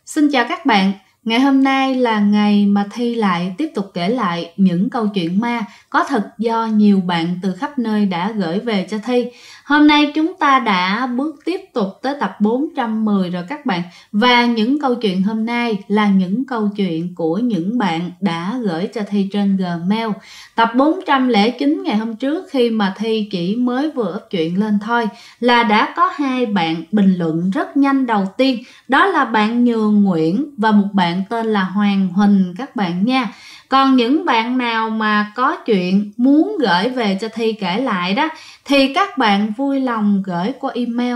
Xin chào các bạn, ngày hôm nay là ngày mà Thi lại tiếp tục kể lại những câu chuyện ma có thật do nhiều bạn từ khắp nơi đã gửi về cho Thi. Hôm nay chúng ta đã bước tiếp tục tới tập 410 rồi các bạn. Và những câu chuyện hôm nay là những câu chuyện của những bạn đã gửi cho Thi trên Gmail. Tập 409 ngày hôm trước khi mà Thi chỉ mới vừa up chuyện lên thôi là đã có hai bạn bình luận rất nhanh. Đầu tiên đó là bạn Nhường Nguyễn và một bạn tên là Hoàng Huỳnh các bạn nha. Còn những bạn nào mà có chuyện muốn gửi về cho Thi kể lại đó thì các bạn vui lòng gửi qua email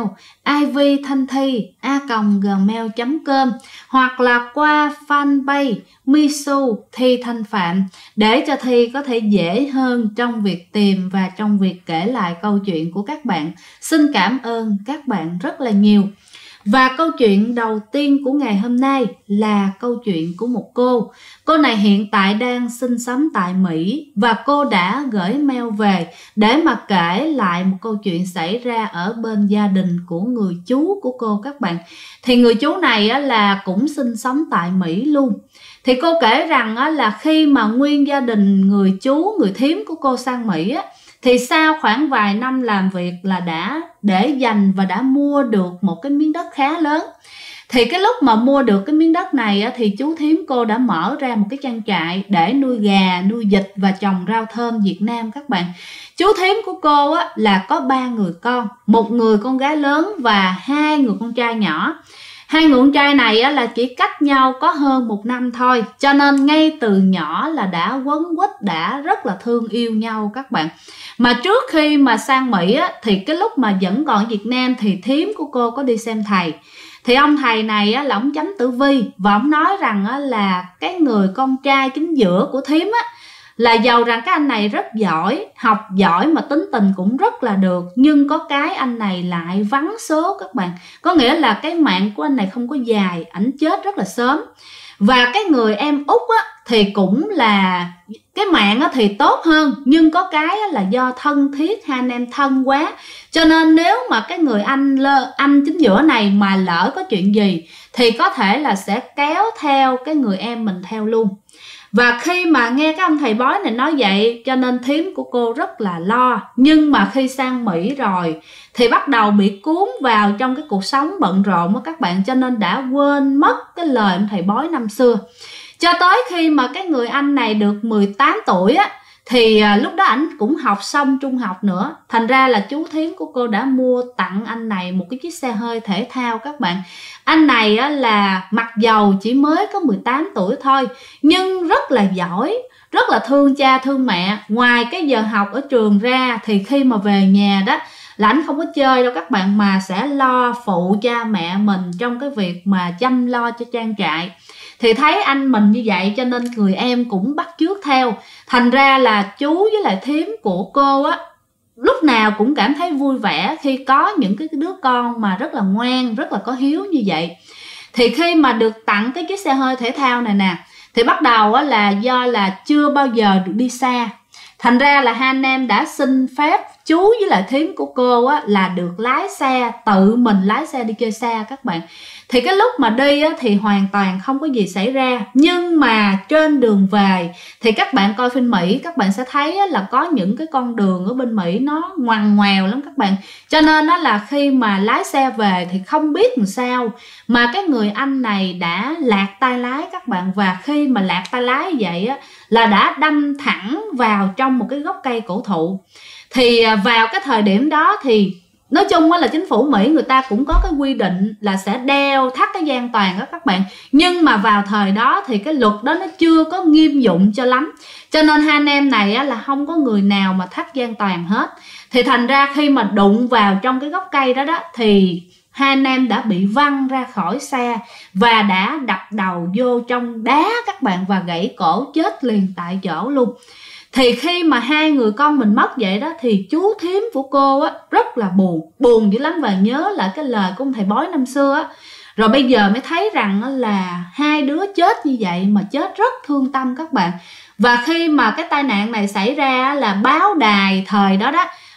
ivthanthi@gmail.com hoặc là qua fanpage Misu Thi Thanh Phạm để cho Thi có thể dễ hơn trong việc tìm và trong việc kể lại câu chuyện của các bạn. Xin cảm ơn các bạn rất là nhiều. Và câu chuyện đầu tiên của ngày hôm nay là câu chuyện của một cô. Cô này hiện tại đang sinh sống tại Mỹ và cô đã gửi mail về để mà kể lại một câu chuyện xảy ra ở bên gia đình của người chú của cô các bạn. Thì người chú này là cũng sinh sống tại Mỹ luôn. Thì cô kể rằng là khi mà nguyên gia đình người chú, người thím của cô sang Mỹ thì sau khoảng vài năm làm việc là đã để dành và đã mua được một cái miếng đất khá lớn. Thì cái lúc mà mua được cái miếng đất này thì chú thím cô đã mở ra một cái trang trại để nuôi gà, nuôi vịt và trồng rau thơm Việt Nam các bạn. Chú thím của cô là có 3 người con, một người con gái lớn và 2 người con trai nhỏ. 2 người con trai này là chỉ cách nhau có hơn 1 năm thôi, cho nên ngay từ nhỏ là đã quấn quýt, đã rất là thương yêu nhau các bạn. Mà trước khi mà sang Mỹ thì cái lúc mà vẫn còn ở Việt Nam thì thím của cô có đi xem thầy. Thì ông thầy này là ông chấm tử vi và ông nói rằng là cái người con trai chính giữa của thím là giàu rằng cái anh này rất giỏi, học giỏi mà tính tình cũng rất là được, nhưng có cái anh này lại vắng số các bạn. Có nghĩa là cái mạng của anh này không có dài, ảnh chết rất là sớm. Và cái người em út thì cũng là cái mạng thì tốt hơn, nhưng có cái là do thân thiết, hai anh em thân quá, cho nên nếu mà cái người anh chính giữa này mà lỡ có chuyện gì thì có thể là sẽ kéo theo cái người em mình theo luôn. Và khi mà nghe cái ông thầy bói này nói vậy cho nên thím của cô rất là lo. Nhưng mà khi sang Mỹ rồi thì bắt đầu bị cuốn vào trong cái cuộc sống bận rộn các bạn, cho nên đã quên mất cái lời ông thầy bói năm xưa. Cho tới khi mà cái người anh này được 18 tuổi thì lúc đó ảnh cũng học xong trung học nữa. Thành ra là chú thím của cô đã mua tặng anh này một cái chiếc xe hơi thể thao các bạn. Anh này là mặc dầu chỉ mới có 18 tuổi thôi nhưng rất là giỏi, rất là thương cha thương mẹ. Ngoài cái giờ học ở trường ra thì khi mà về nhà đó là anh không có chơi đâu các bạn, mà sẽ lo phụ cha mẹ mình trong cái việc mà chăm lo cho trang trại. Thì thấy anh mình như vậy cho nên người em cũng bắt chước theo. Thành ra là chú với lại thím của cô lúc nào cũng cảm thấy vui vẻ khi có những cái đứa con mà rất là ngoan, rất là có hiếu như vậy. Thì khi mà được tặng cái chiếc xe hơi thể thao này nè thì bắt đầu là do là chưa bao giờ được đi xa, thành ra là hai anh em đã xin phép chú với lại thím của cô là được lái xe, tự mình lái xe đi chơi xa các bạn. Thì cái lúc mà đi thì hoàn toàn không có gì xảy ra. Nhưng mà trên đường về thì các bạn coi phim Mỹ các bạn sẽ thấy là có những cái con đường ở bên Mỹ nó ngoằn ngoèo lắm các bạn. Cho nên là khi mà lái xe về thì không biết làm sao mà cái người anh này đã lạc tay lái các bạn. Và khi mà lạc tay lái vậy là đã đâm thẳng vào trong một cái gốc cây cổ thụ. Thì vào cái thời điểm đó thì nói chung là chính phủ Mỹ người ta cũng có cái quy định là sẽ đeo thắt cái dây an toàn đó các bạn. Nhưng mà vào thời đó thì cái luật đó nó chưa có nghiêm dụng cho lắm, cho nên hai anh em này là không có người nào mà thắt dây an toàn hết. Thì thành ra khi mà đụng vào trong cái gốc cây đó thì hai anh em đã bị văng ra khỏi xe và đã đập đầu vô trong đá các bạn, và gãy cổ chết liền tại chỗ luôn. Thì khi mà hai người con mình mất vậy đó thì chú thím của cô rất là buồn dữ lắm, và nhớ lại cái lời của ông thầy bói năm xưa rồi bây giờ mới thấy rằng là hai đứa chết như vậy mà chết rất thương tâm các bạn. Và khi mà cái tai nạn này xảy ra là báo đài thời đó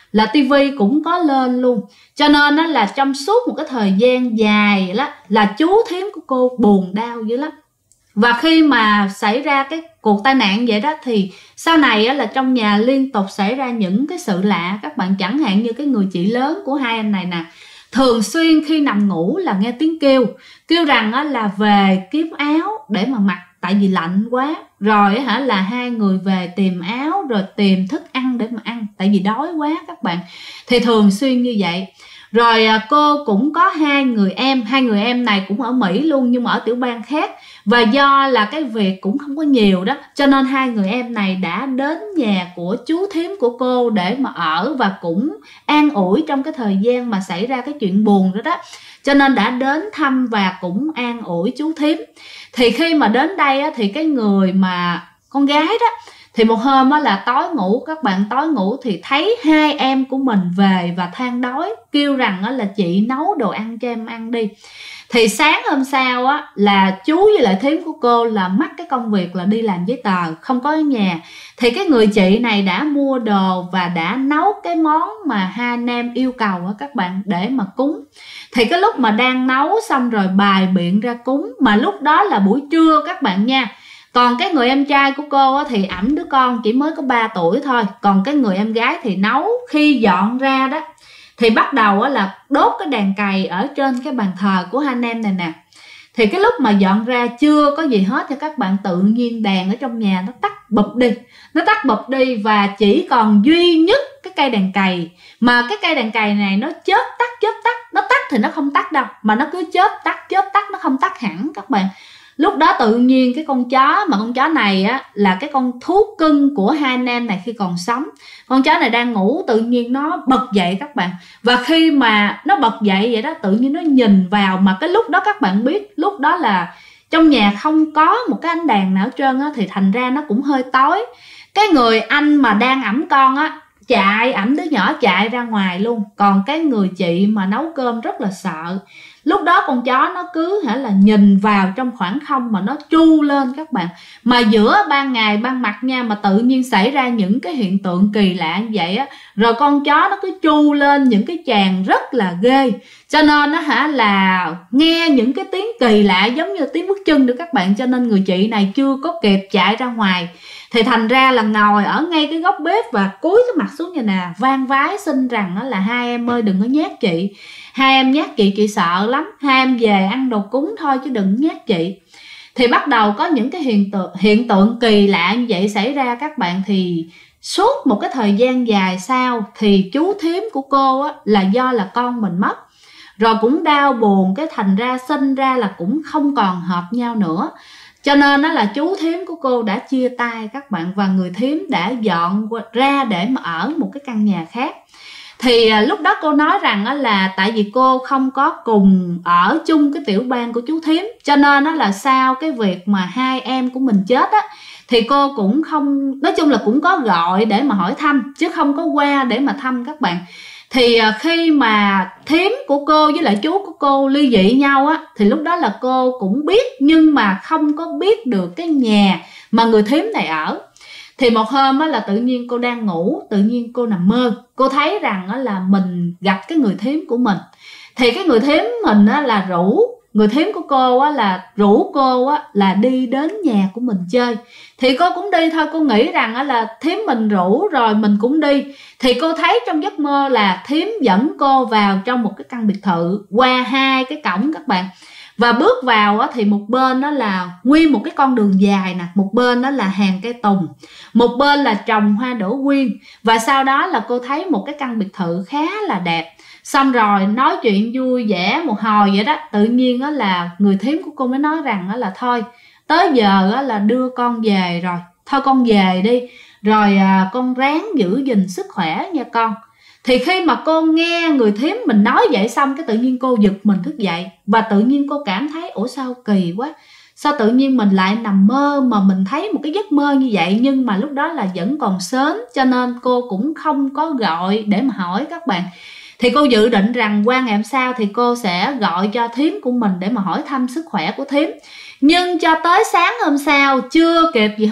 là tivi cũng có lên luôn. Cho nên đó là trong suốt một cái thời gian dài đó là chú thím của cô buồn đau dữ lắm. Và khi mà xảy ra cái cuộc tai nạn vậy đó thì sau này là trong nhà liên tục xảy ra những cái sự lạ các bạn. Chẳng hạn như cái người chị lớn của hai anh này nè, thường xuyên khi nằm ngủ là nghe tiếng kêu rằng là về kiếm áo để mà mặc tại vì lạnh quá. Rồi là hai người về tìm áo rồi tìm thức ăn để mà ăn tại vì đói quá các bạn. Thì thường xuyên như vậy. Rồi cô cũng có hai người em này cũng ở Mỹ luôn nhưng mà ở tiểu bang khác. Và do là cái việc cũng không có nhiều đó, cho nên hai người em này đã đến nhà của chú thím của cô để mà ở và cũng an ủi trong cái thời gian mà xảy ra cái chuyện buồn đó đó. Cho nên đã đến thăm và cũng an ủi chú thím. Thì khi mà đến đây á, thì cái người mà con gái đó thì một hôm á, là tối ngủ các bạn, tối ngủ thì thấy hai em của mình về và than đói, kêu rằng á, là chị nấu đồ ăn cho em ăn đi. Thì sáng hôm sau á, là chú với lại thím của cô là mắc cái công việc là đi làm giấy tờ, không có ở nhà. Thì cái người chị này đã mua đồ và đã nấu cái món mà hai anh em yêu cầu á các bạn để mà cúng. Thì cái lúc mà đang nấu xong rồi bài biện ra cúng, mà lúc đó là buổi trưa các bạn nha. Còn cái người em trai của cô á, thì ẵm đứa con chỉ mới có 3 tuổi thôi. Còn cái người em gái thì nấu, khi dọn ra đó thì bắt đầu là đốt cái đèn cày ở trên cái bàn thờ của hai anh em này nè. Thì cái lúc mà dọn ra chưa có gì hết thì các bạn, tự nhiên đèn ở trong nhà nó tắt bụp đi. Nó tắt bụp đi và chỉ còn duy nhất cái cây đèn cày. Mà cái cây đèn cày này nó chớp tắt. Nó tắt thì nó không tắt đâu, mà nó cứ chớp tắt, nó không tắt hẳn các bạn. Lúc đó tự nhiên cái con chó, mà con chó này á là cái con thú cưng của hai anh em này khi còn sống. Con chó này đang ngủ, tự nhiên nó bật dậy các bạn. Và khi mà nó bật dậy vậy đó, tự nhiên nó nhìn vào, mà cái lúc đó các bạn biết, lúc đó là trong nhà không có một cái ánh đèn nào hết trơn á, thì thành ra nó cũng hơi tối. Cái người anh mà đang ẵm con á, ẵm đứa nhỏ chạy ra ngoài luôn. Còn cái người chị mà nấu cơm rất là sợ. Lúc đó con chó nó cứ là nhìn vào trong khoảng không mà nó tru lên các bạn. Mà giữa ban ngày ban mặt nha, mà tự nhiên xảy ra những cái hiện tượng kỳ lạ như vậy á. Rồi con chó nó cứ tru lên những cái tràng rất là ghê. Cho nên nó là nghe những cái tiếng kỳ lạ giống như tiếng bước chân nữa các bạn. Cho nên người chị này chưa có kịp chạy ra ngoài, thì thành ra là ngồi ở ngay cái góc bếp và cúi cái mặt xuống như nè, van vái xin rằng là hai em ơi đừng có nhát chị. Hai em nhát chị sợ lắm. Hai em về ăn đồ cúng thôi chứ đừng nhát chị. Thì bắt đầu có những cái hiện tượng kỳ lạ như vậy xảy ra các bạn. Thì suốt một cái thời gian dài sau thì chú thím của cô á, là do là con mình mất rồi cũng đau buồn, cái thành ra sinh ra là cũng không còn hợp nhau nữa. Cho nên đó là chú thím của cô đã chia tay các bạn, và người thím đã dọn ra để mà ở một cái căn nhà khác. Thì lúc đó cô nói rằng là tại vì cô không có cùng ở chung cái tiểu bang của chú thím, cho nên là sau cái việc mà hai em của mình chết á, thì cô cũng không, nói chung là cũng có gọi để mà hỏi thăm chứ không có qua để mà thăm các bạn. Thì khi mà thím của cô với lại chú của cô ly dị nhau á, thì lúc đó là cô cũng biết nhưng mà không có biết được cái nhà mà người thím này ở. Thì một hôm á, là tự nhiên cô đang ngủ, tự nhiên cô nằm mơ, cô thấy rằng á, là mình gặp cái người thím của mình. Thì cái người thím mình á, là rủ người thím của cô á, là rủ cô á, là đi đến nhà của mình chơi. Thì cô cũng đi thôi, cô nghĩ rằng á, là thím mình rủ rồi mình cũng đi. Thì cô thấy trong giấc mơ là thím dẫn cô vào trong một cái căn biệt thự qua hai cái cổng các bạn. Và bước vào á, thì một bên đó là nguyên một cái con đường dài nè, một bên đó là hàng cây tùng, một bên là trồng hoa đỗ quyên. Và sau đó là cô thấy một cái căn biệt thự khá là đẹp. Xong rồi nói chuyện vui vẻ một hồi vậy đó, tự nhiên đó là người thím của cô mới nói rằng đó là thôi tới giờ đó là đưa con về rồi, thôi con về đi, rồi con ráng giữ gìn sức khỏe nha con. Thì khi mà cô nghe người thím mình nói vậy xong, cái tự nhiên cô giật mình thức dậy. Và tự nhiên cô cảm thấy ủa sao kỳ quá, sao tự nhiên mình lại nằm mơ mà mình thấy một cái giấc mơ như vậy. Nhưng mà lúc đó là vẫn còn sớm, cho nên cô cũng không có gọi để mà hỏi các bạn. Thì cô dự định rằng qua ngày hôm sau thì cô sẽ gọi cho thím của mình để mà hỏi thăm sức khỏe của thím. Nhưng cho tới sáng hôm sau chưa kịp gì hết,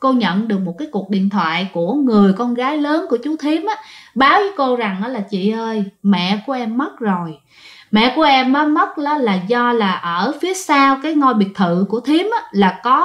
cô nhận được một cái cuộc điện thoại của người con gái lớn của chú Thím á, báo với cô rằng là chị ơi, mẹ của em mất rồi. Mẹ của em á, mất là do là ở phía sau cái ngôi biệt thự của Thím á, là có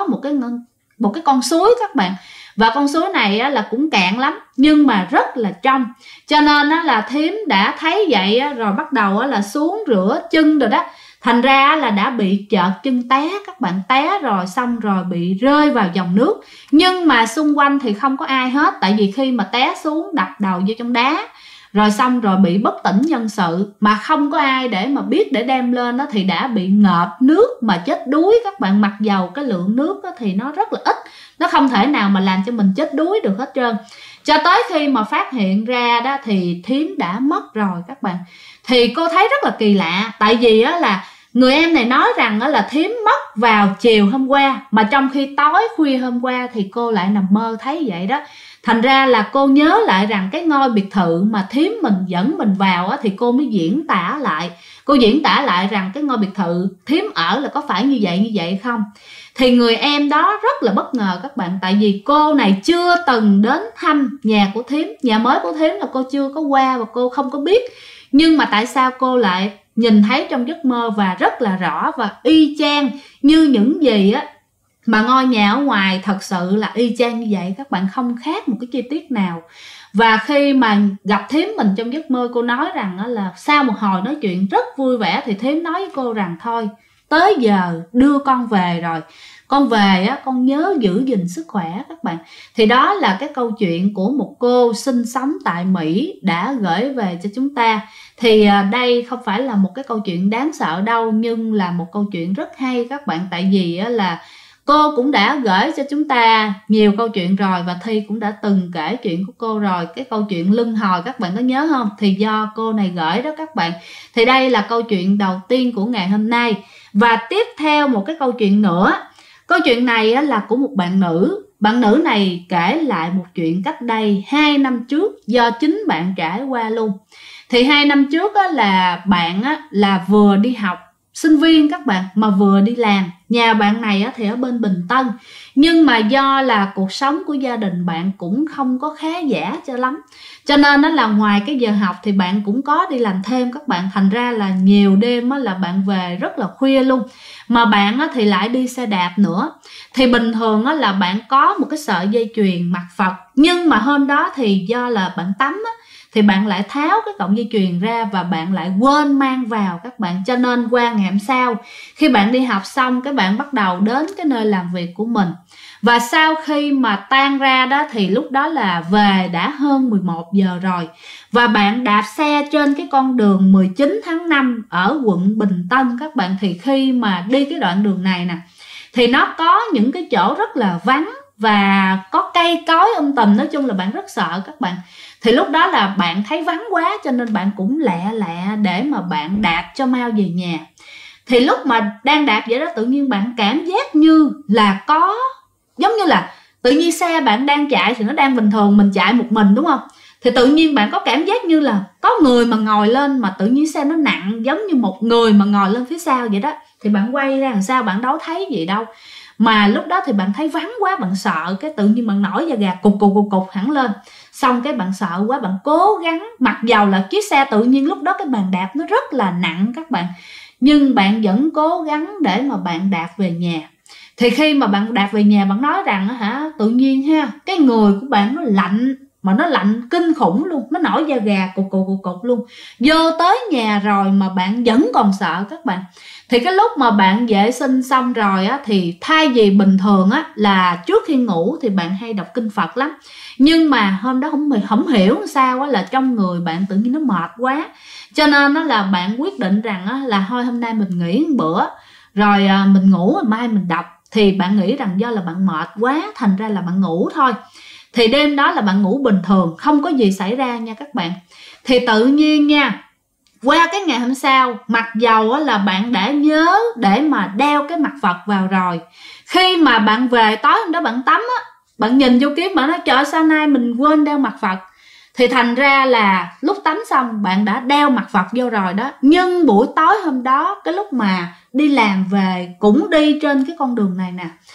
một cái con suối các bạn. Và con suối này á, là cũng cạn lắm nhưng mà rất là trong. Cho nên á, là Thím đã thấy vậy á, rồi bắt đầu á, là xuống rửa chân rồi đó. Thành ra là đã bị chợt chân té, các bạn, té rồi xong rồi bị rơi vào dòng nước. Nhưng mà xung quanh thì không có ai hết, tại vì khi mà té xuống đập đầu vô trong đá, rồi xong rồi bị bất tỉnh nhân sự, mà không có ai để mà biết để đem lên đó, thì đã bị ngợp nước mà chết đuối các bạn. Mặc dầu cái lượng nước đó thì nó rất là ít, nó không thể nào mà làm cho mình chết đuối được hết trơn. Cho tới khi mà phát hiện ra đó thì Thím đã mất rồi các bạn. Thì cô thấy rất là kỳ lạ, tại vì á là người em này nói rằng là Thím mất vào chiều hôm qua, mà trong khi tối khuya hôm qua thì cô lại nằm mơ thấy vậy đó. Thành ra là cô nhớ lại rằng cái ngôi biệt thự mà Thím mình dẫn mình vào á, thì cô mới diễn tả lại. Cô diễn tả lại rằng cái ngôi biệt thự Thím ở là có phải như vậy không. Thì người em đó rất là bất ngờ các bạn, tại vì cô này chưa từng đến thăm nhà của Thím, nhà mới của Thím là cô chưa có qua và cô không có biết. Nhưng mà tại sao cô lại nhìn thấy trong giấc mơ và rất là rõ và y chang như những gì á mà ngôi nhà ở ngoài, thật sự là y chang như vậy các bạn, không khác một cái chi tiết nào. Và khi mà gặp Thím mình trong giấc mơ, cô nói rằng là sau một hồi nói chuyện rất vui vẻ thì Thím nói với cô rằng thôi tới giờ đưa con về rồi, con về á, con nhớ giữ gìn sức khỏe các bạn. Thì đó là cái câu chuyện của một cô sinh sống tại Mỹ đã gửi về cho chúng ta. Thì đây không phải là một cái câu chuyện đáng sợ đâu, nhưng là một câu chuyện rất hay các bạn. Tại vì là cô cũng đã gửi cho chúng ta nhiều câu chuyện rồi, và Thi cũng đã từng kể chuyện của cô rồi. Cái câu chuyện lưng hồi các bạn có nhớ không? Thì do cô này gửi đó các bạn. Thì đây là câu chuyện đầu tiên của ngày hôm nay. Và tiếp theo một cái câu chuyện nữa. Câu chuyện này là của một bạn nữ. Bạn nữ này kể lại một chuyện cách đây 2 năm trước, do chính bạn trải qua luôn. Thì 2 năm trước là bạn là vừa đi học, sinh viên các bạn, mà vừa đi làm. Nhà bạn này thì ở bên Bình Tân, nhưng mà do là cuộc sống của gia đình bạn cũng không có khá giả cho lắm, cho nên là ngoài cái giờ học thì bạn cũng có đi làm thêm các bạn. Thành ra là nhiều đêm là bạn về rất là khuya luôn, mà bạn thì lại đi xe đạp nữa. Thì bình thường là bạn có một cái sợi dây chuyền mặt Phật, nhưng mà hôm đó thì do là bạn tắm thì bạn lại tháo cái cọng dây chuyền ra và bạn lại quên mang vào các bạn. Cho nên qua ngày hôm sau, khi bạn đi học xong, các bạn bắt đầu đến cái nơi làm việc của mình. Và sau khi mà tan ra đó thì lúc đó là về đã hơn 11 giờ rồi. Và bạn đạp xe trên cái con đường 19 tháng 5 ở quận Bình Tân các bạn. Thì khi mà đi cái đoạn đường này nè, thì nó có những cái chỗ rất là vắng và có cây cối tùm. Nói chung là bạn rất sợ các bạn. Thì lúc đó là bạn thấy vắng quá, cho nên bạn cũng lẹ để mà bạn đạp cho mau về nhà. Thì lúc mà đang đạp vậy đó, tự nhiên bạn cảm giác như là có, giống như là tự nhiên xe bạn đang chạy thì nó đang bình thường, mình chạy một mình đúng không? Thì tự nhiên bạn có cảm giác như là có người mà ngồi lên, mà tự nhiên xe nó nặng giống như một người mà ngồi lên phía sau vậy đó. Thì bạn quay ra làm sao, bạn đâu thấy gì đâu. Mà lúc đó thì bạn thấy vắng quá, bạn sợ, cái tự nhiên bạn nổi da gà cục hẳn lên. Xong cái bạn sợ quá, bạn cố gắng, mặc dầu là chiếc xe tự nhiên lúc đó cái bàn đạp nó rất là nặng các bạn, nhưng bạn vẫn cố gắng để mà bạn đạp về nhà. Thì khi mà bạn đạp về nhà, bạn nói rằng tự nhiên cái người của bạn nó lạnh, mà nó lạnh kinh khủng luôn, nó nổi da gà cục luôn. Vô tới nhà rồi mà bạn vẫn còn sợ các bạn. Thì cái lúc mà bạn vệ sinh xong rồi thì thay vì bình thường là trước khi ngủ thì bạn hay đọc kinh Phật lắm, nhưng mà hôm đó không hiểu sao là trong người bạn tự nhiên nó mệt quá, cho nên là bạn quyết định rằng là thôi hôm nay mình nghỉ một bữa rồi mình ngủ, mai mình đọc. Thì bạn nghĩ rằng do là bạn mệt quá, thành ra là bạn ngủ thôi. Thì đêm đó là bạn ngủ bình thường, không có gì xảy ra nha các bạn. Thì tự nhiên nha, qua cái ngày hôm sau, mặc dầu là bạn đã nhớ để mà đeo cái mặt Phật vào rồi, khi mà bạn về tối hôm đó bạn tắm bạn nhìn vô kiếm, bạn nói trời sao nay mình quên đeo mặt Phật. Thì thành ra là lúc tắm xong bạn đã đeo mặt Phật vô rồi đó. Nhưng buổi tối hôm đó, cái lúc mà đi làm về cũng đi trên cái con đường này nè,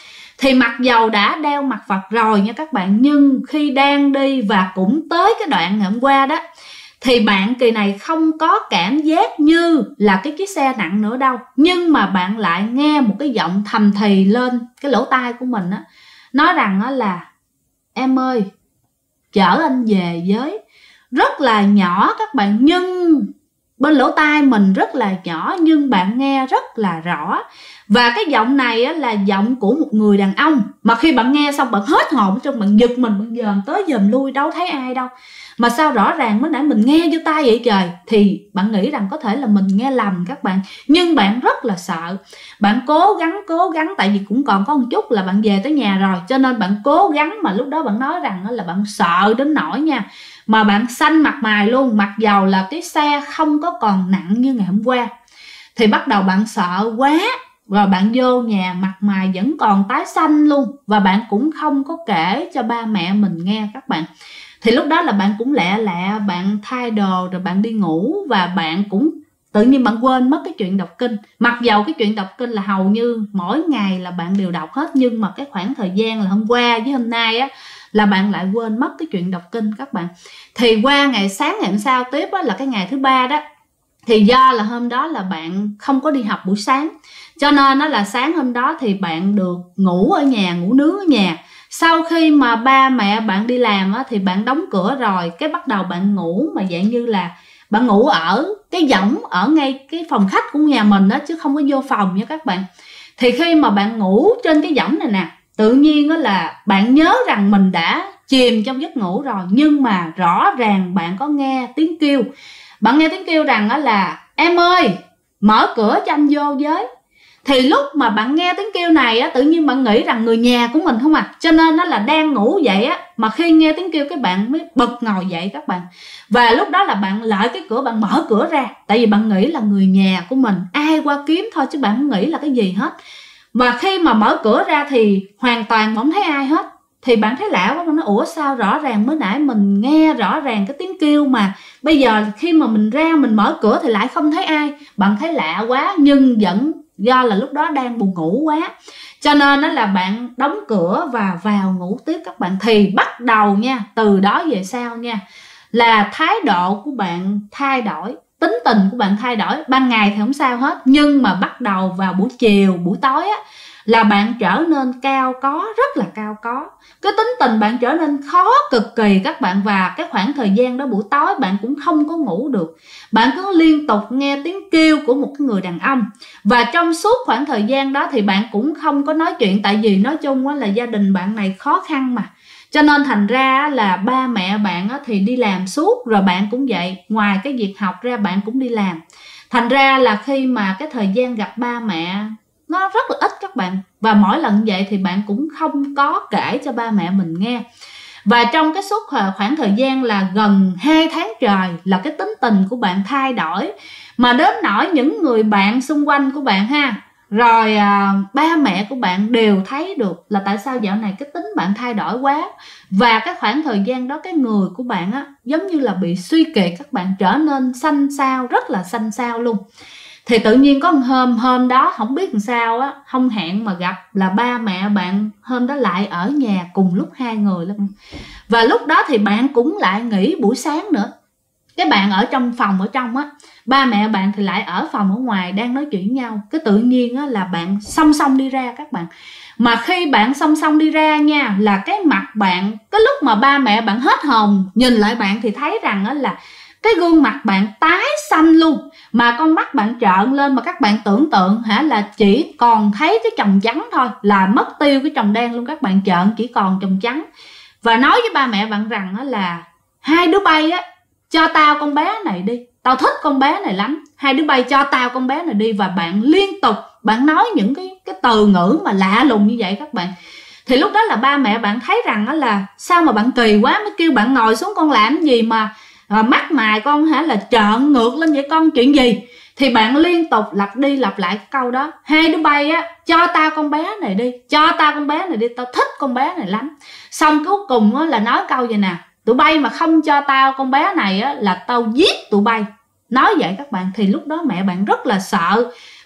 Thì mặc dầu đã đeo mặt Phật rồi nha các bạn, nhưng khi đang đi và cũng tới cái đoạn ngày hôm qua đó, thì bạn kỳ này không có cảm giác như là cái chiếc xe nặng nữa đâu, nhưng mà bạn lại nghe một cái giọng thầm thì lên cái lỗ tai của mình á, nói rằng á là em ơi, chở anh về với. Rất là nhỏ các bạn, nhưng bên lỗ tai mình rất là nhỏ, nhưng bạn nghe rất là rõ. Và cái giọng này á, là giọng của một người đàn ông, mà khi bạn nghe xong bạn hết hồn, trong bạn giật mình, bạn dòm tới dòm lui, đâu thấy ai đâu, mà sao rõ ràng mới nãy mình nghe vô tai vậy trời. Thì bạn nghĩ rằng có thể là mình nghe lầm các bạn, nhưng bạn rất là sợ. Bạn cố gắng, tại vì cũng còn có một chút là bạn về tới nhà rồi, cho nên bạn cố gắng, mà lúc đó bạn nói rằng là bạn sợ đến nỗi nha, mà bạn xanh mặt mày luôn, mặc dầu là cái xe không có còn nặng như ngày hôm qua. Thì bắt đầu bạn sợ quá, và bạn vô nhà mặt mày vẫn còn tái xanh luôn, và bạn cũng không có kể cho ba mẹ mình nghe các bạn. Thì lúc đó là bạn cũng lẹ bạn thay đồ rồi bạn đi ngủ, và bạn cũng tự nhiên bạn quên mất cái chuyện đọc kinh. Mặc dầu cái chuyện đọc kinh là hầu như mỗi ngày là bạn đều đọc hết, nhưng mà cái khoảng thời gian là hôm qua với hôm nay á, là bạn lại quên mất cái chuyện đọc kinh các bạn. Thì qua ngày sáng ngày hôm sau tiếp á, là cái ngày thứ ba đó, thì do là hôm đó là bạn không có đi học buổi sáng, cho nên nó là sáng hôm đó thì bạn được ngủ ở nhà, ngủ nướng ở nhà. Sau khi mà ba mẹ bạn đi làm á, thì bạn đóng cửa rồi, cái bắt đầu bạn ngủ, mà dạng như là bạn ngủ ở cái võng ở ngay cái phòng khách của nhà mình đó, chứ không có vô phòng nha các bạn. Thì khi mà bạn ngủ trên cái võng này nè, tự nhiên đó là bạn nhớ rằng mình đã chìm trong giấc ngủ rồi, nhưng mà rõ ràng bạn có nghe tiếng kêu. Bạn nghe tiếng kêu rằng đó là em ơi, mở cửa cho anh vô với. Thì lúc mà bạn nghe tiếng kêu này á, tự nhiên bạn nghĩ rằng người nhà của mình không à, cho nên nó là đang ngủ vậy á, mà khi nghe tiếng kêu cái bạn mới bật ngồi dậy các bạn. Và lúc đó là bạn lợi cái cửa, bạn mở cửa ra, tại vì bạn nghĩ là người nhà của mình, ai qua kiếm thôi, chứ bạn không nghĩ là cái gì hết. Mà khi mà mở cửa ra thì hoàn toàn không thấy ai hết. Thì bạn thấy lạ quá, bạn nói ủa sao rõ ràng mới nãy mình nghe rõ ràng cái tiếng kêu, mà bây giờ khi mà mình ra mình mở cửa thì lại không thấy ai. Bạn thấy lạ quá, nhưng vẫn do là lúc đó đang buồn ngủ quá, cho nên đó là bạn đóng cửa và vào ngủ tiếp các bạn. Thì bắt đầu nha, từ đó về sau nha, là thái độ của bạn thay đổi, tính tình của bạn thay đổi. Ban ngày thì không sao hết, nhưng mà bắt đầu vào buổi chiều, buổi tối á, là bạn trở nên cao có, rất là cao có. Cái tính tình bạn trở nên khó cực kỳ các bạn. Và cái khoảng thời gian đó buổi tối bạn cũng không có ngủ được, bạn cứ liên tục nghe tiếng kêu của một cái người đàn ông. Và trong suốt khoảng thời gian đó thì bạn cũng không có nói chuyện, tại vì nói chung là gia đình bạn này khó khăn mà, cho nên thành ra là ba mẹ bạn thì đi làm suốt, rồi bạn cũng vậy, ngoài cái việc học ra bạn cũng đi làm. Thành ra là khi mà cái thời gian gặp ba mẹ nó rất là ít các bạn. Và mỗi lần vậy thì bạn cũng không có kể cho ba mẹ mình nghe. Và trong cái suốt khoảng thời gian là gần 2 tháng trời là cái tính tình của bạn thay đổi, mà đến nỗi những người bạn xung quanh của bạn ha, rồi ba mẹ của bạn đều thấy được là tại sao dạo này cái tính bạn thay đổi quá. Và cái khoảng thời gian đó cái người của bạn á, giống như là bị suy kiệt các bạn, trở nên xanh xao, rất là xanh xao luôn. Thì tự nhiên có một hôm đó không biết làm sao á, không hẹn mà gặp, là ba mẹ bạn hôm đó lại ở nhà cùng lúc 2 người lắm. Và lúc đó thì bạn cũng lại nghỉ buổi sáng nữa. Cái bạn ở trong phòng ở trong á, ba mẹ bạn thì lại ở phòng ở ngoài đang nói chuyện với nhau. Cái tự nhiên á là bạn song song đi ra các bạn. Mà khi bạn song song đi ra nha, là cái mặt bạn, cái lúc mà ba mẹ bạn hết hồn nhìn lại bạn thì thấy rằng á là cái gương mặt bạn tái xanh luôn, mà con mắt bạn trợn lên, mà các bạn tưởng tượng là chỉ còn thấy cái chòm trắng thôi, là mất tiêu cái chòm đen luôn. Các bạn trợn chỉ còn chòm trắng, và nói với ba mẹ bạn rằng là hai đứa bay á, cho tao con bé này đi, tao thích con bé này lắm, hai đứa bay cho tao con bé này đi. Và bạn liên tục bạn nói những cái từ ngữ mà lạ lùng như vậy các bạn. Thì lúc đó là ba mẹ bạn thấy rằng là sao mà bạn kỳ quá, mới kêu bạn ngồi xuống, con làm gì mà mắt mày con là trợn ngược lên vậy con, chuyện gì? Thì bạn liên tục lặp đi lặp lại cái câu đó, hai đứa bay á, cho tao con bé này đi, cho tao con bé này đi, tao thích con bé này lắm. Xong cuối cùng á, là nói câu vậy nè, tụi bay mà không cho tao con bé này á, là tao giết tụi bay. Nói vậy các bạn. Thì lúc đó mẹ bạn rất là sợ,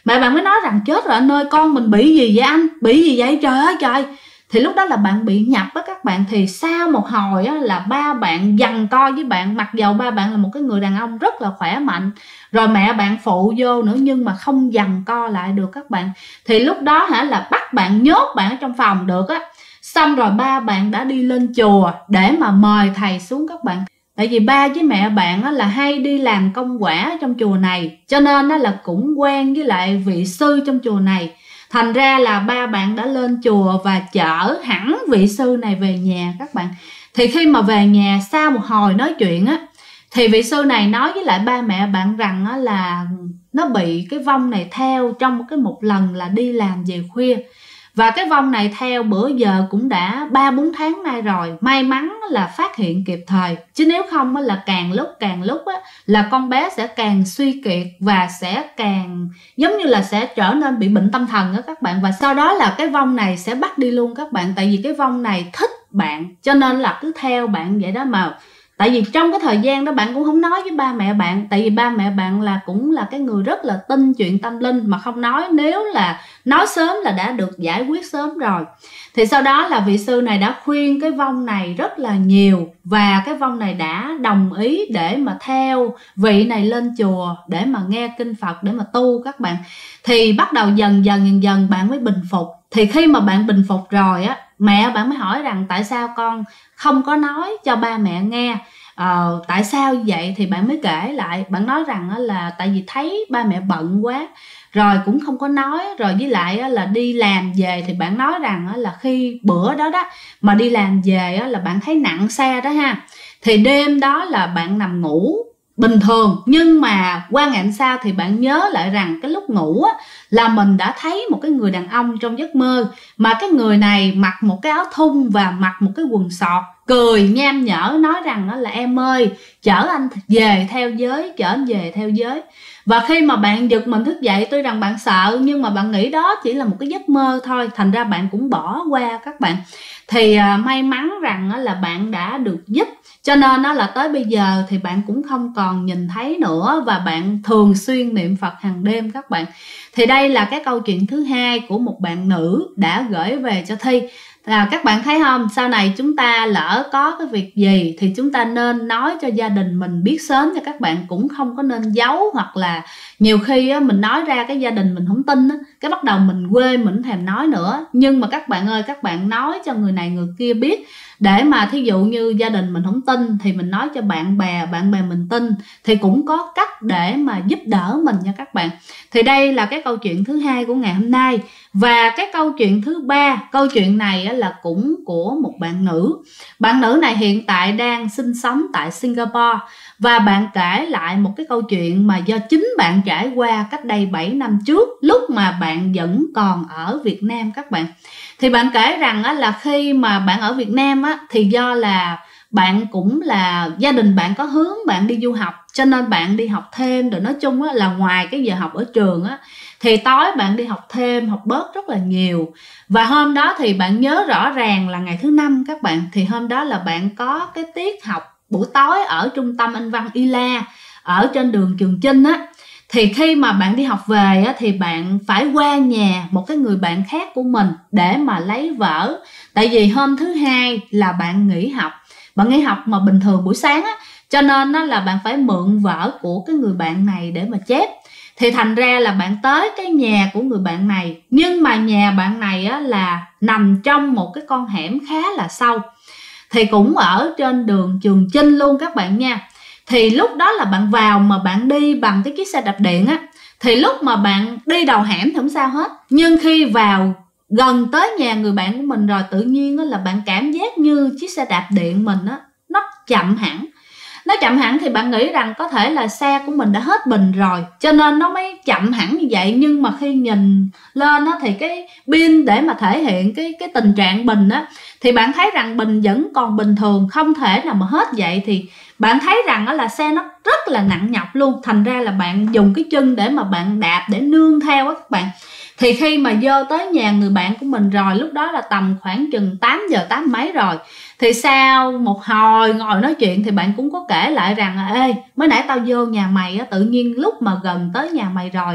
Mẹ bạn mới nói rằng chết rồi anh ơi, con mình bị gì vậy anh, bị gì vậy, trời ơi trời. Thì lúc đó là bạn bị nhập á các bạn. Thì sau một hồi á, là ba bạn giằng co với bạn, mặc dầu ba bạn là một cái người đàn ông rất là khỏe mạnh, rồi mẹ bạn phụ vô nữa, nhưng mà không giằng co lại được các bạn. Thì lúc đó là bắt bạn, nhốt bạn ở trong phòng được á. Xong rồi ba bạn đã đi lên chùa để mà mời thầy xuống các bạn. Tại vì ba với mẹ bạn là hay đi làm công quả ở trong chùa này, cho nên là cũng quen với lại vị sư trong chùa này. Thành ra là ba bạn đã lên chùa và chở hẳn vị sư này về nhà các bạn. Thì khi mà về nhà sau một hồi nói chuyện á, thì vị sư này nói với lại ba mẹ bạn rằng là nó bị cái vong này theo trong một lần là đi làm về khuya. Và cái vong này theo bữa giờ cũng đã 3-4 tháng nay rồi. May mắn là phát hiện kịp thời, chứ nếu không là càng lúc là con bé sẽ càng suy kiệt và sẽ càng giống như là sẽ trở nên bị bệnh tâm thần đó các bạn. Và sau đó là cái vong này sẽ bắt đi luôn các bạn. Tại vì cái vong này thích bạn, cho nên là cứ theo bạn vậy đó mà. Tại vì trong cái thời gian đó bạn cũng không nói với ba mẹ bạn. Tại vì ba mẹ bạn cũng là cái người rất là tin chuyện tâm linh, mà không nói, nếu là nói sớm là đã được giải quyết sớm rồi. Thì sau đó là vị sư này đã khuyên cái vong này rất là nhiều, và cái vong này đã đồng ý để mà theo vị này lên chùa để mà nghe kinh Phật, để mà tu các bạn. Thì bắt đầu dần dần bạn mới bình phục. Thì khi mà bạn bình phục rồi á, mẹ bạn mới hỏi rằng tại sao con không có nói cho ba mẹ nghe, tại sao vậy. Thì bạn mới kể lại, bạn nói rằng là tại vì thấy ba mẹ bận quá rồi cũng không có nói, rồi với lại là đi làm về thì bạn nói rằng là khi bữa đó mà đi làm về là bạn thấy nặng xe đó ha, thì đêm đó là bạn nằm ngủ bình thường, nhưng mà qua ngày hôm sau thì bạn nhớ lại rằng cái lúc ngủ là mình đã thấy một cái người đàn ông trong giấc mơ, mà cái người này mặc một cái áo thun và mặc một cái quần sọt, cười nham nhở nói rằng là em ơi, chở anh về theo giới, chở anh về theo giới. Và khi mà bạn giật mình thức dậy, tuy rằng bạn sợ nhưng mà bạn nghĩ đó chỉ là một cái giấc mơ thôi, thành ra bạn cũng bỏ qua các bạn. Thì may mắn rằng là bạn đã được giúp, cho nên là tới bây giờ thì bạn cũng không còn nhìn thấy nữa, và bạn thường xuyên niệm Phật hàng đêm các bạn. Thì đây là cái câu chuyện thứ hai của một bạn nữ đã gửi về cho Thi. Các bạn thấy không, sau này chúng ta lỡ có cái việc gì thì chúng ta nên nói cho gia đình mình biết sớm nha các bạn, cũng không có nên giấu. Hoặc là nhiều khi mình nói ra cái gia đình mình không tin, cái bắt đầu mình quê, mình không thèm nói nữa. Nhưng mà các bạn ơi, các bạn nói cho người này người kia biết, để mà thí dụ như gia đình mình không tin thì mình nói cho bạn bè mình tin, thì cũng có cách để mà giúp đỡ mình nha các bạn. Thì đây là cái câu chuyện thứ hai của ngày hôm nay. Và cái câu chuyện thứ ba, câu chuyện này là cũng của một bạn nữ. Bạn nữ này hiện tại đang sinh sống tại Singapore, và bạn kể lại một cái câu chuyện mà do chính bạn trải qua cách đây 7 năm trước, lúc mà bạn vẫn còn ở Việt Nam các bạn. Thì bạn kể rằng là khi mà bạn ở Việt Nam thì do là bạn cũng là gia đình bạn có hướng bạn đi du học, cho nên bạn đi học thêm. Rồi nói chung là ngoài cái giờ học ở trường thì tối bạn đi học thêm, học bớt rất là nhiều. Và hôm đó thì bạn nhớ rõ ràng là ngày thứ Năm các bạn, thì hôm đó là bạn có cái tiết học buổi tối ở trung tâm Anh văn Y La ở trên đường Trường Chinh Thì khi mà bạn đi học về thì bạn phải qua nhà một cái người bạn khác của mình để mà lấy vở. Tại vì hôm thứ Hai là bạn nghỉ học. Bạn nghỉ học mà bình thường buổi sáng cho nên là bạn phải mượn vở của cái người bạn này để mà chép. Thì thành ra là bạn tới cái nhà của người bạn này, nhưng mà nhà bạn này là nằm trong một cái con hẻm khá là sâu, thì cũng ở trên đường Trường Chinh luôn các bạn nha. Thì lúc đó là bạn vào mà bạn đi bằng cái chiếc xe đạp điện thì lúc mà bạn đi đầu hẻm thì không sao hết, nhưng khi vào gần tới nhà người bạn của mình rồi, tự nhiên là bạn cảm giác như chiếc xe đạp điện mình nó chậm hẳn. Nó chậm hẳn thì bạn nghĩ rằng có thể là xe của mình đã hết pin rồi, cho nên nó mới chậm hẳn như vậy. Nhưng mà khi nhìn lên thì cái pin để mà thể hiện cái tình trạng pin thì bạn thấy rằng pin vẫn còn bình thường, không thể nào mà hết vậy. Thì bạn thấy rằng là xe nó rất là nặng nhọc luôn. Thành ra là bạn dùng cái chân để mà bạn đạp để nương theo các bạn. Thì khi mà vô tới nhà người bạn của mình rồi, lúc đó là tầm khoảng chừng 8 giờ 8 mấy rồi, thì sau một hồi ngồi nói chuyện thì bạn cũng có kể lại rằng ê, mới nãy tao vô nhà mày tự nhiên lúc mà gần tới nhà mày rồi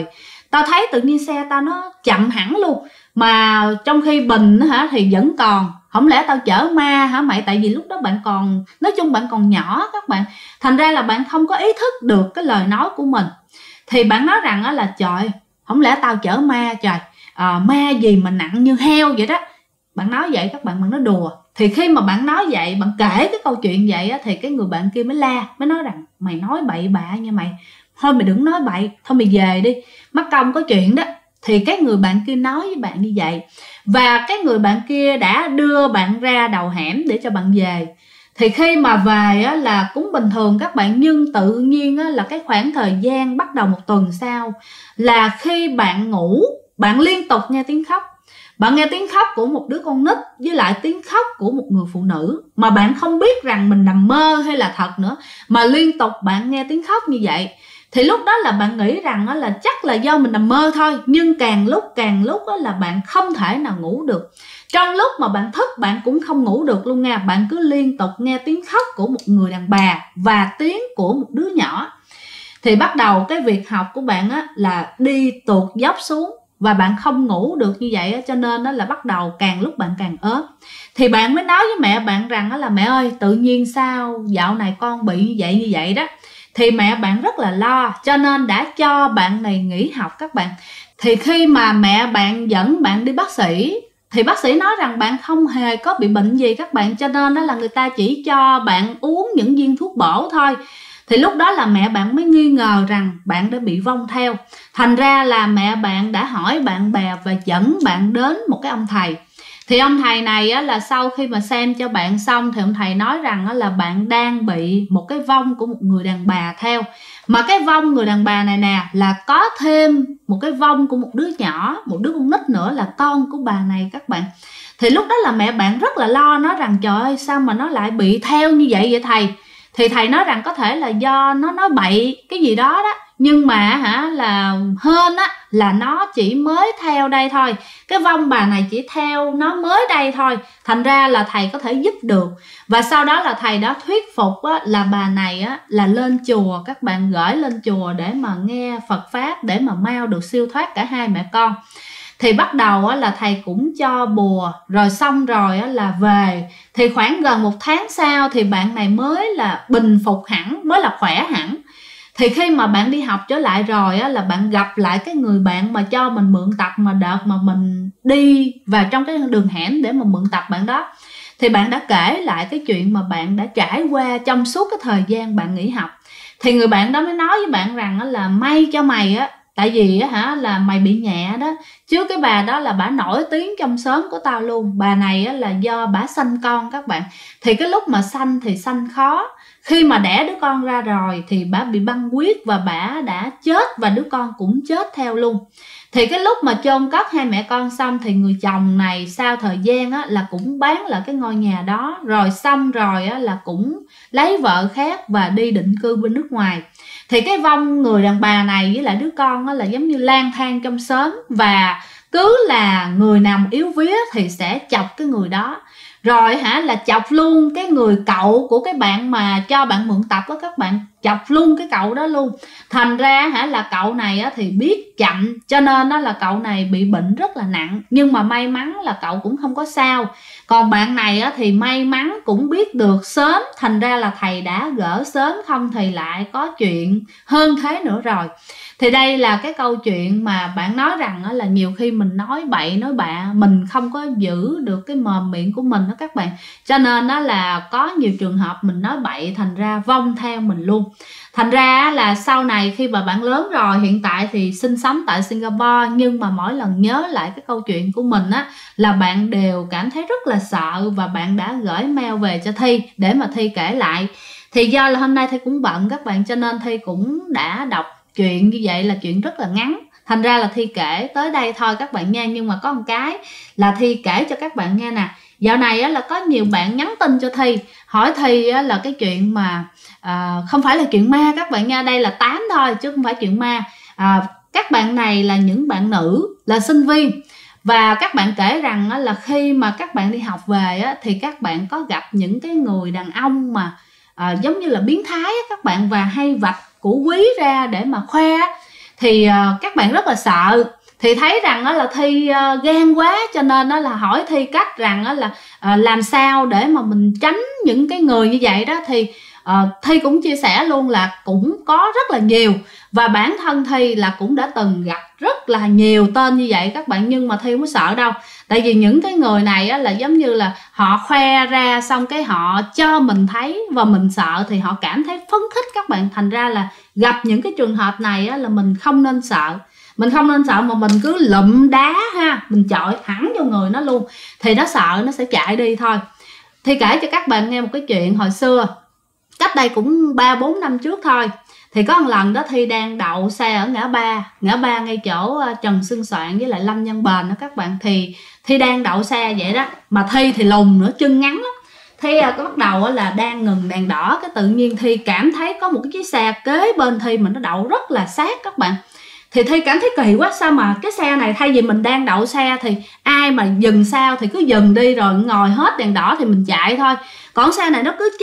tao thấy tự nhiên xe tao nó chậm hẳn luôn, mà trong khi bình hả thì vẫn còn. Không lẽ tao chở ma hả mày? Tại vì lúc đó bạn còn, nói chung bạn còn nhỏ các bạn, thành ra là bạn không có ý thức được cái lời nói của mình. Thì bạn nói rằng là trời, không lẽ tao chở ma, trời, ma gì mà nặng như heo vậy đó. Bạn nói vậy các bạn nói đùa. Thì khi mà bạn nói vậy, bạn kể cái câu chuyện vậy á, thì cái người bạn kia mới la, mới nói rằng mày nói bậy bạ nha mày, thôi mày đừng nói bậy, thôi mày về đi, mất công có chuyện đó. Thì cái người bạn kia nói với bạn như vậy, và cái người bạn kia đã đưa bạn ra đầu hẻm để cho bạn về. Thì khi mà về á, là cũng bình thường các bạn, nhưng tự nhiên á, là cái khoảng thời gian bắt đầu 1 tuần sau là khi bạn ngủ, bạn liên tục nghe tiếng khóc. Bạn nghe tiếng khóc của một đứa con nít với lại tiếng khóc của một người phụ nữ, mà bạn không biết rằng mình nằm mơ hay là thật nữa, mà liên tục bạn nghe tiếng khóc như vậy. Thì lúc đó là bạn nghĩ rằng là chắc là do mình nằm mơ thôi, nhưng càng lúc là bạn không thể nào ngủ được. Trong lúc mà bạn thức bạn cũng không ngủ được luôn nha, bạn cứ liên tục nghe tiếng khóc của một người đàn bà và tiếng của một đứa nhỏ. Thì bắt đầu cái việc học của bạn á là đi tuột dốc xuống, và bạn không ngủ được như vậy á, cho nên đó là bắt đầu càng lúc bạn càng ốm. Thì bạn mới nói với mẹ bạn rằng là mẹ ơi, tự nhiên sao dạo này con bị như vậy đó. Thì mẹ bạn rất là lo, cho nên đã cho bạn này nghỉ học các bạn. Thì khi mà mẹ bạn dẫn bạn đi bác sĩ, thì bác sĩ nói rằng bạn không hề có bị bệnh gì các bạn, cho nên đó là người ta chỉ cho bạn uống những viên thuốc bổ thôi. Thì lúc đó là mẹ bạn mới nghi ngờ rằng bạn đã bị vong theo. Thành ra là mẹ bạn đã hỏi bạn bè và dẫn bạn đến một cái ông thầy. Thì ông thầy này á, là sau khi mà xem cho bạn xong thì ông thầy nói rằng á, là bạn đang bị một cái vong của một người đàn bà theo. Mà cái vong người đàn bà này nè là có thêm một cái vong của một đứa nhỏ, một đứa con nít nữa là con của bà này các bạn. Thì lúc đó là mẹ bạn rất là lo, nói rằng trời ơi sao mà nó lại bị theo như vậy thầy. Thì thầy nói rằng có thể là do nó nói bậy cái gì đó đó, nhưng mà là hên á là nó chỉ mới theo đây thôi, cái vong bà này chỉ theo nó mới đây thôi, thành ra là thầy có thể giúp được. Và sau đó là thầy đã thuyết phục á, là bà này á là lên chùa, các bạn gửi lên chùa để mà nghe Phật pháp, để mà mau được siêu thoát cả hai mẹ con. Thì bắt đầu á, là thầy cũng cho bùa, rồi xong rồi á, là về. Thì khoảng gần 1 tháng sau thì bạn này mới là bình phục hẳn, mới là khỏe hẳn. Thì khi mà bạn đi học trở lại rồi á, là bạn gặp lại cái người bạn mà cho mình mượn tập mà đợt mà mình đi vào trong cái đường hẻm để mà mượn tập bạn đó. Thì bạn đã kể lại cái chuyện mà bạn đã trải qua trong suốt cái thời gian bạn nghỉ học. Thì người bạn đó mới nói với bạn rằng á, là may cho mày á, tại vì á là mày bị nhẹ đó, chứ cái bà đó là bà nổi tiếng trong xóm của tao luôn. Bà này á là do bà sanh con các bạn. Thì cái lúc mà sanh thì sanh khó, khi mà đẻ đứa con ra rồi thì bà bị băng huyết và bà đã chết, và đứa con cũng chết theo luôn. Thì cái lúc mà chôn cất hai mẹ con xong thì người chồng này sau thời gian á là cũng bán lại cái ngôi nhà đó, rồi xong rồi á là cũng lấy vợ khác và đi định cư bên nước ngoài. Thì cái vong người đàn bà này với lại đứa con á là giống như lang thang trong xóm, và cứ là người nào yếu vía thì sẽ chọc cái người đó. Rồi là chọc luôn cái người cậu của cái bạn mà cho bạn mượn tập đó các bạn, chọc luôn cái cậu đó luôn. Thành ra là cậu này á thì biết chậm, cho nên đó là cậu này bị bệnh rất là nặng, nhưng mà may mắn là cậu cũng không có sao. Còn bạn này á thì may mắn cũng biết được sớm, thành ra là thầy đã gỡ sớm, không thì lại có chuyện hơn thế nữa rồi. Thì đây là cái câu chuyện mà bạn nói rằng là nhiều khi mình nói bậy nói bạ, mình không có giữ được cái mồm miệng của mình đó các bạn. Cho nên đó là có nhiều trường hợp mình nói bậy thành ra vong theo mình luôn. Thành ra là sau này khi mà bạn lớn rồi, hiện tại thì sinh sống tại Singapore, nhưng mà mỗi lần nhớ lại cái câu chuyện của mình á là bạn đều cảm thấy rất là sợ, và bạn đã gửi mail về cho Thi để mà Thi kể lại. Thì do là hôm nay Thi cũng bận các bạn, cho nên Thi cũng đã đọc chuyện như vậy là chuyện rất là ngắn, thành ra là Thi kể tới đây thôi các bạn nha. Nhưng mà có một cái là Thi kể cho các bạn nghe nè, dạo này á, là có nhiều bạn nhắn tin cho Thi hỏi Thi á, là cái chuyện mà không phải là chuyện ma các bạn nha, đây là 8 thôi chứ không phải chuyện ma. Các bạn này là những bạn nữ, là sinh viên, và các bạn kể rằng á, là khi mà các bạn đi học về á, thì các bạn có gặp những cái người đàn ông mà giống như là biến thái á, các bạn, và hay vạch củ quý ra để mà khoe. Thì các bạn rất là sợ, thì thấy rằng là Thi gan quá, cho nên là hỏi Thi cách rằng là làm sao để mà mình tránh những cái người như vậy đó. Thì Thi cũng chia sẻ luôn là cũng có rất là nhiều, và bản thân Thi là cũng đã từng gặp rất là nhiều tên như vậy các bạn, nhưng mà Thi không có sợ đâu. Tại vì những cái người này là giống như là họ khoe ra, xong cái họ cho mình thấy và mình sợ, thì họ cảm thấy phấn khích các bạn. Thành ra là gặp những cái trường hợp này là mình không nên sợ. Mình không nên sợ mà mình cứ lụm đá ha, mình chọi thẳng vô người nó luôn, thì nó sợ nó sẽ chạy đi thôi. Thì kể cho các bạn nghe một cái chuyện hồi xưa, cách đây cũng 3-4 năm trước thôi. Thì có một lần đó Thi đang đậu xe ở ngã ba ngay chỗ Trần Xuân Soạn với lại Lâm Văn Bền đó các bạn. Thì Thi đang đậu xe vậy đó, mà Thi thì lùn nữa, chân ngắn lắm. Thi có bắt đầu là đang ngừng đèn đỏ, cái tự nhiên Thi cảm thấy có một cái chiếc xe kế bên Thi mà nó đậu rất là sát các bạn. Thì Thi cảm thấy kỳ quá, sao mà cái xe này thay vì mình đang đậu xe thì ai mà dừng sao thì cứ dừng đi, rồi ngồi hết đèn đỏ thì mình chạy thôi. Còn xe này nó cứ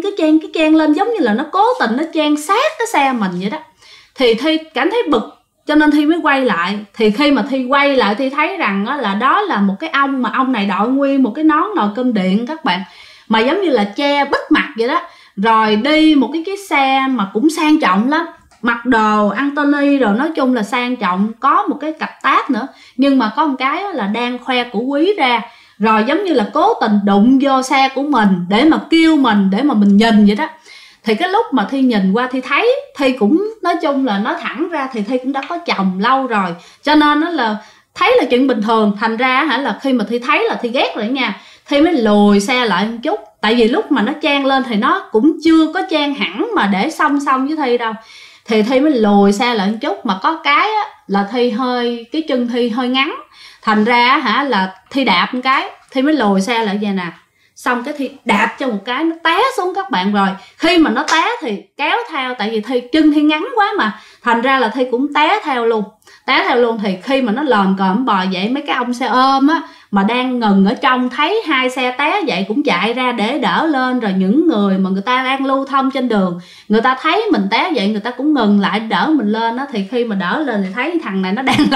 chen lên, giống như là nó cố tình nó chen sát cái xe mình vậy đó. Thì Thi cảm thấy bực, cho nên Thi mới quay lại. Thì khi mà Thi quay lại Thi thấy rằng là đó là một cái ông, mà ông này đội nguyên một cái nón nồi cơm điện các bạn, mà giống như là che bít mặt vậy đó. Rồi đi một cái chiếc xe mà cũng sang trọng lắm, mặc đồ Anthony rồi, nói chung là sang trọng, có một cái cặp táp nữa. Nhưng mà có một cái là đang khoe của quý ra, rồi giống như là cố tình đụng vô xe của mình để mà kêu mình, để mà mình nhìn vậy đó. Thì cái lúc mà Thi nhìn qua Thi thấy, Thi cũng nói chung là nói thẳng ra thì Thi cũng đã có chồng lâu rồi, cho nên nó là thấy là chuyện bình thường. Thành ra là khi mà Thi thấy là Thi ghét rồi nha, Thi mới lùi xe lại một chút. Tại vì lúc mà nó chen lên thì nó cũng chưa có chen hẳn mà để song song với Thi đâu. Thì Thi mới lùi xe lại một chút, mà có cái là Thi hơi, cái chân Thi hơi ngắn, thành ra là Thi đạp một cái, Thi mới lùi xe lại vậy nè. Xong cái Thi đạp cho một cái, nó té xuống các bạn. Rồi khi mà nó té thì kéo theo, tại vì chân Thi ngắn quá mà, thành ra là Thi cũng té theo luôn. Thì khi mà nó lờn cờm bò vậy, mấy cái ông xe ôm mà đang ngừng ở trong thấy hai xe té vậy cũng chạy ra để đỡ lên. Rồi những người mà người ta đang lưu thông trên đường, người ta thấy mình té vậy, người ta cũng ngừng lại đỡ mình lên á. Thì khi mà đỡ lên thì thấy thằng này nó đang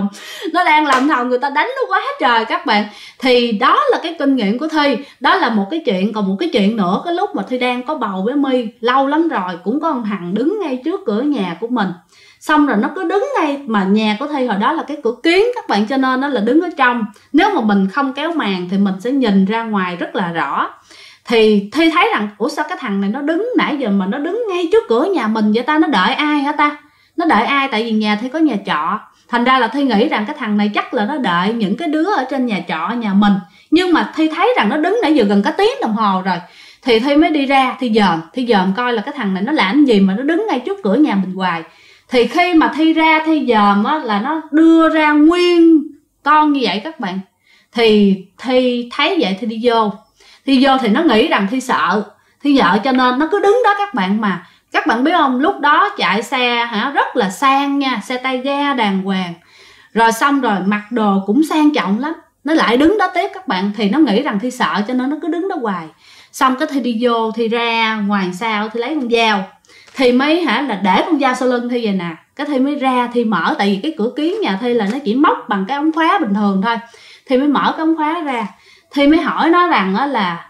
làm thòng, người ta đánh nó quá trời các bạn. Thì đó là cái kinh nghiệm của Thi, đó là một cái chuyện. Còn một cái chuyện nữa, cái lúc mà Thi đang có bầu với My lâu lắm rồi, cũng có một thằng đứng ngay trước cửa nhà của mình, xong rồi nó cứ đứng ngay, mà nhà của Thi hồi đó là cái cửa kiến các bạn, cho nên nó là đứng ở trong. Nếu mà mình không kéo màn thì mình sẽ nhìn ra ngoài rất là rõ. Thì Thi thấy rằng ủa sao cái thằng này nó đứng nãy giờ mà nó đứng ngay trước cửa nhà mình vậy ta, nó đợi ai hả ta? Nó đợi ai? Tại vì nhà Thi có nhà trọ, thành ra là Thi nghĩ rằng cái thằng này chắc là nó đợi những cái đứa ở trên nhà trọ nhà mình. Nhưng mà Thi thấy rằng nó đứng nãy giờ gần cả tiếng đồng hồ rồi, thì Thi mới đi ra, Thi dòm coi là cái thằng này nó làm gì mà nó đứng ngay trước cửa nhà mình hoài. Thì khi mà Thi ra Thi dòm là nó đưa ra nguyên con như vậy các bạn. thì Thi thấy vậy thì đi vô thì nó nghĩ rằng Thi sợ cho nên nó cứ đứng đó các bạn. Mà các bạn biết không, lúc đó chạy xe rất là sang nha, xe tay ga đàng hoàng, rồi xong rồi mặc đồ cũng sang trọng lắm, nó lại đứng đó tiếp các bạn. Thì nó nghĩ rằng Thi sợ cho nên nó cứ đứng đó hoài. Xong cái Thi đi vô, Thi ra ngoài sau, Thi lấy con dao, Thi mới là để con dao sau lưng Thi vậy nè. Cái Thi mới ra, Thi mở, tại vì cái cửa kiến nhà Thi là nó chỉ móc bằng cái ống khóa bình thường thôi. Thi mới mở cái ống khóa ra, Thi mới hỏi nó rằng là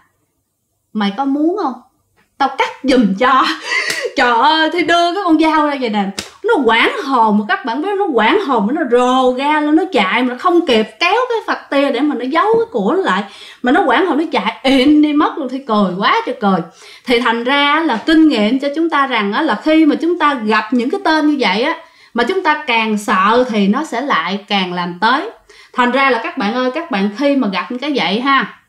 mày có muốn không, tao cắt giùm cho. Trời ơi, Thi đưa cái con dao ra vậy nè, nó quảng hồn mà các bạn biết, nó quảng hồn, nó rồ ga lên, nó chạy mà nó không kịp kéo cái phật tia để mà nó giấu cái của nó lại, mà nó quảng hồn, nó chạy ỉn đi mất luôn. Thi cười quá trời cười. Thì thành ra là kinh nghiệm cho chúng ta rằng là khi mà chúng ta gặp những cái tên như vậy mà chúng ta càng sợ thì nó sẽ lại càng làm tới. Thành ra là các bạn ơi, các bạn khi mà gặp cái vậy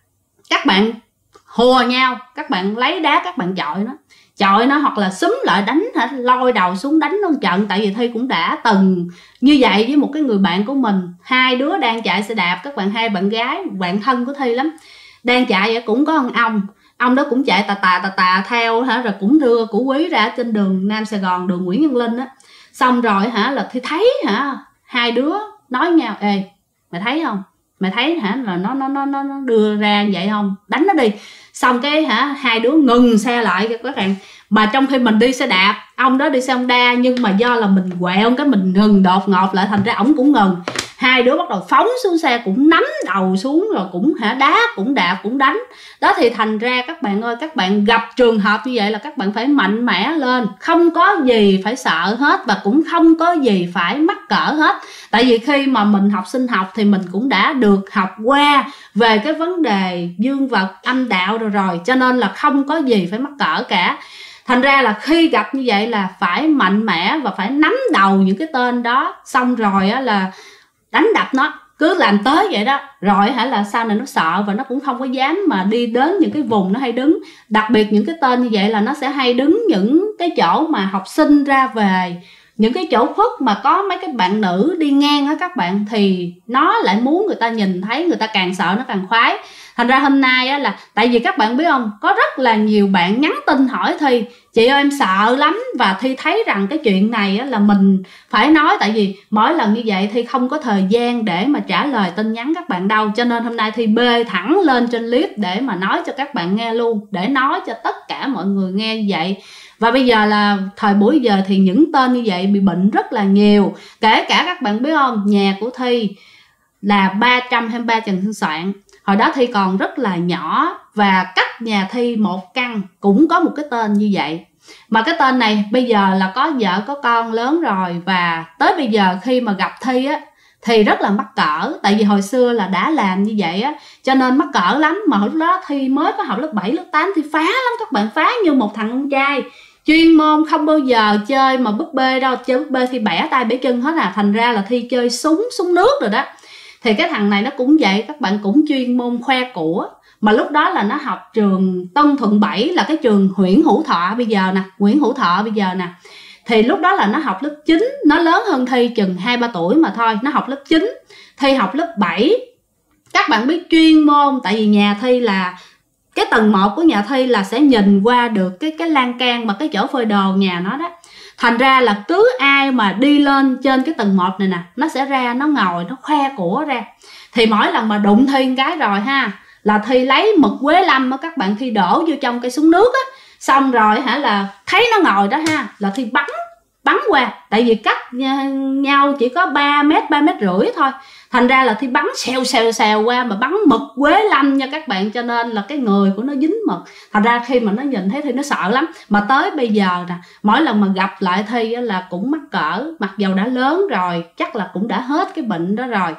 các bạn hùa nhau, các bạn lấy đá các bạn chọi nó hoặc là xúm lại đánh, lôi đầu xuống đánh nó một trận. Tại vì Thi cũng đã từng như vậy với một cái người bạn của mình, hai đứa đang chạy xe đạp các bạn, hai bạn gái bạn thân của Thi lắm, đang chạy vậy, cũng có ông đó cũng chạy tà theo rồi cũng đưa của quý ra trên đường Nam Sài Gòn, đường Nguyễn Văn Linh xong rồi là Thi thấy hai đứa nói nhau, ê mày thấy không, mày thấy là nó đưa ra vậy không, đánh nó đi. Xong cái hai đứa ngừng xe lại các bạn. Mà trong khi mình đi xe đạp, ông đó đi xe Honda, nhưng mà do là mình quẹo cái mình ngừng đột ngột lại, thành ra ổng cũng ngừng. Hai đứa bắt đầu phóng xuống xe, cũng nắm đầu xuống rồi cũng đá, cũng đạp, cũng đánh. Đó thì thành ra các bạn ơi, các bạn gặp trường hợp như vậy là các bạn phải mạnh mẽ lên, không có gì phải sợ hết và cũng không có gì phải mắc cỡ hết. Tại vì khi mà mình học sinh học thì mình cũng đã được học qua về cái vấn đề dương vật âm đạo rồi, cho nên là không có gì phải mắc cỡ cả. Thành ra là khi gặp như vậy là phải mạnh mẽ và phải nắm đầu những cái tên đó, xong rồi á là đánh đập nó, cứ làm tới vậy đó, rồi là sau này nó sợ và nó cũng không có dám mà đi đến những cái vùng nó hay đứng. Đặc biệt những cái tên như vậy là nó sẽ hay đứng những cái chỗ mà học sinh ra về, những cái chỗ khuất mà có mấy cái bạn nữ đi ngang á các bạn, thì nó lại muốn người ta nhìn thấy, người ta càng sợ nó càng khoái. Thành ra hôm nay á là tại vì các bạn biết không, có rất là nhiều bạn nhắn tin hỏi Thi: chị ơi em sợ lắm. Và Thi thấy rằng cái chuyện này á là mình phải nói, tại vì mỗi lần như vậy Thi không có thời gian để mà trả lời tin nhắn các bạn đâu, cho nên hôm nay Thi bê thẳng lên trên clip để mà nói cho các bạn nghe luôn, để nói cho tất cả mọi người nghe như vậy. Và bây giờ là thời buổi giờ thì những tên như vậy bị bệnh rất là nhiều. Kể cả các bạn biết không, nhà của Thi là 323 Trần Xuân Soạn. Hồi đó Thi còn rất là nhỏ và cách nhà Thi một căn cũng có một cái tên như vậy. Mà cái tên này bây giờ là có vợ có con lớn rồi, và tới bây giờ khi mà gặp Thi á thì rất là mắc cỡ. Tại vì hồi xưa là đã làm như vậy á, cho nên mắc cỡ lắm. Mà lúc đó Thi mới có học lớp 7, lớp 8 thì phá lắm các bạn, phá như một thằng con trai. Chuyên môn không bao giờ chơi mà búp bê đâu, chơi búp bê thì bẻ tay bẻ chân hết à. Thành ra là Thi chơi súng nước rồi đó. Thì cái thằng này nó cũng vậy, các bạn, cũng chuyên môn khoe của. Mà lúc đó là nó học trường Tân Thuận 7, là cái trường Nguyễn Hữu Thọ bây giờ nè, Nguyễn Hữu Thọ bây giờ nè. Thì lúc đó là nó học lớp 9, nó lớn hơn Thi chừng 2-3 tuổi mà thôi. Nó học lớp 9, Thi học lớp 7. Các bạn biết chuyên môn, tại vì nhà Thi là cái tầng 1 của nhà Thi là sẽ nhìn qua được cái lan can mà cái chỗ phơi đồ nhà nó đó. Thành ra là cứ ai mà đi lên trên cái tầng 1 này nè, nó sẽ ra, nó ngồi, nó khoe của ra. Thì mỗi lần mà đụng Thi một cái rồi ha, là Thi lấy mực quế lâm á các bạn, Thi đổ vô trong cái súng nước á. Xong rồi là thấy nó ngồi đó ha, là Thi bắn qua. Tại vì cách nhau chỉ có 3 mét, 3 mét rưỡi thôi. Thành ra là Thi bắn xèo qua, mà bắn mực quế lâm nha các bạn, cho nên là cái người của nó dính mực. Thành ra khi mà nó nhìn thấy Thi nó sợ lắm. Mà tới bây giờ nè, mỗi lần mà gặp lại Thi là cũng mắc cỡ, mặc dầu đã lớn rồi, chắc là cũng đã hết cái bệnh đó rồi.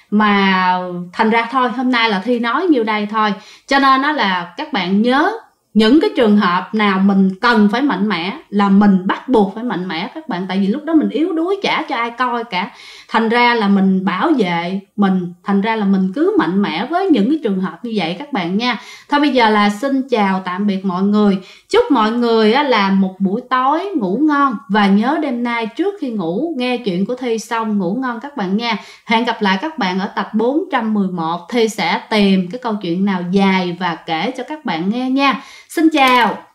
Mà thành ra thôi, hôm nay là Thi nói nhiêu đây thôi. Cho nên đó là các bạn nhớ, những cái trường hợp nào mình cần phải mạnh mẽ là mình bắt buộc phải mạnh mẽ các bạn. Tại vì lúc đó mình yếu đuối, chả cho ai coi cả. Thành ra là mình bảo vệ mình, thành ra là mình cứ mạnh mẽ với những cái trường hợp như vậy các bạn nha. Thôi bây giờ là xin chào tạm biệt mọi người. Chúc mọi người là một buổi tối ngủ ngon. Và nhớ đêm nay trước khi ngủ nghe chuyện của Thi xong ngủ ngon các bạn nha. Hẹn gặp lại các bạn ở tập 411. Thi sẽ tìm cái câu chuyện nào dài và kể cho các bạn nghe nha. Xin chào.